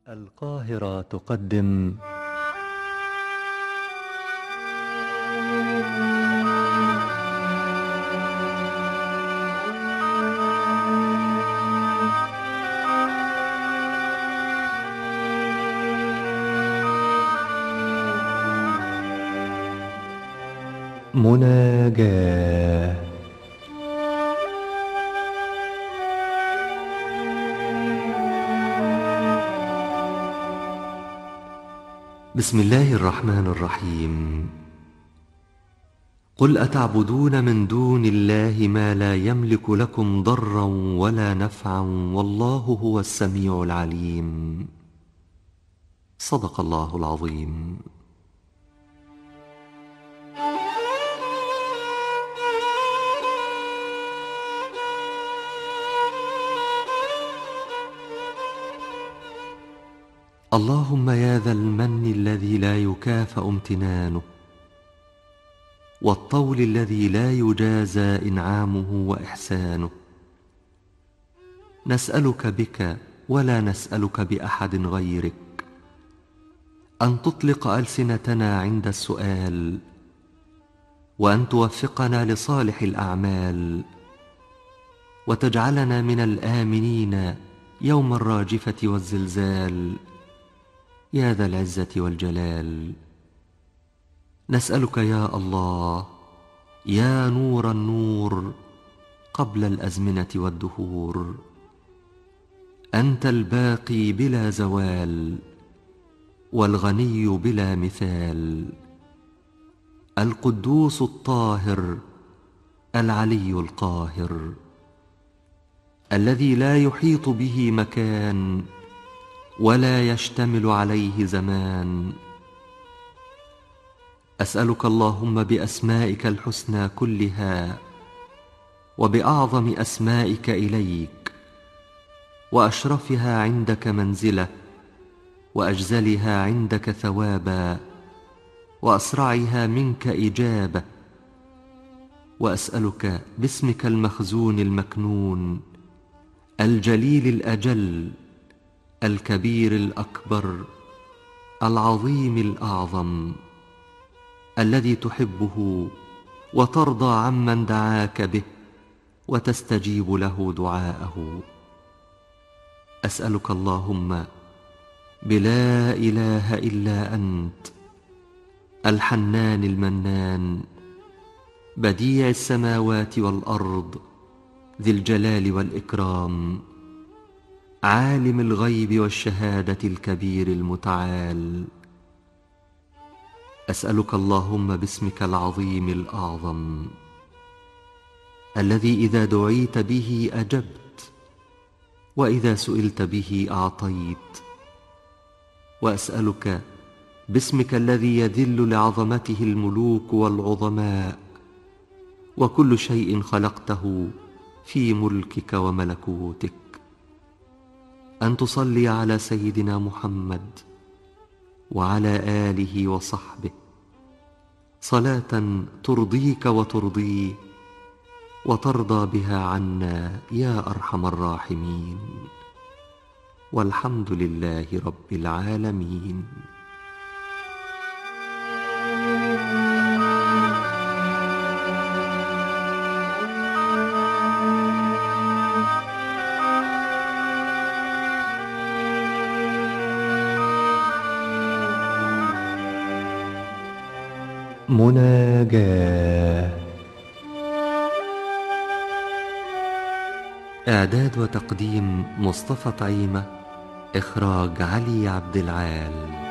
القاهرة تقدم مناجاة. بسم الله الرحمن الرحيم. قل أتعبدون من دون الله ما لا يملك لكم ضرا ولا نفعا والله هو السميع العليم. صدق الله العظيم. اللهم يا ذا المن الذي لا يكافأ امتنانه، والطول الذي لا يجازى إنعامه وإحسانه، نسألك بك ولا نسألك بأحد غيرك أن تطلق ألسنتنا عند السؤال، وأن توفقنا لصالح الأعمال، وتجعلنا من الآمنين يوم الراجفة والزلزال يا ذا العزة والجلال. نسألك يا الله يا نور النور قبل الأزمنة والدهور، أنت الباقي بلا زوال والغني بلا مثال، القدوس الطاهر العلي القاهر، الذي لا يحيط به مكان ولا يشتمل عليه زمان. أسألك اللهم بأسمائك الحسنى كلها وبأعظم أسمائك إليك، وأشرفها عندك منزلة، وأجزلها عندك ثوابا، وأسرعها منك إجابة. وأسألك باسمك المخزون المكنون الجليل الأجل الكبير الأكبر العظيم الأعظم، الذي تحبه وترضى عمن دعاك به وتستجيب له دعاءه. أسألك اللهم بلا إله إلا أنت الحنان المنان بديع السماوات والأرض ذي الجلال والإكرام، عالم الغيب والشهادة الكبير المتعال. أسألك اللهم باسمك العظيم الأعظم الذي إذا دعيت به أجبت، وإذا سئلت به أعطيت. وأسألك باسمك الذي يذل لعظمته الملوك والعظماء، وكل شيء خلقته في ملكك وملكوتك، أن تصلي على سيدنا محمد وعلى آله وصحبه صلاة ترضيك وترضيه وترضى بها عنا يا أرحم الراحمين، والحمد لله رب العالمين. مناجاة. إعداد وتقديم مصطفى طعيمة، إخراج علي عبد العال.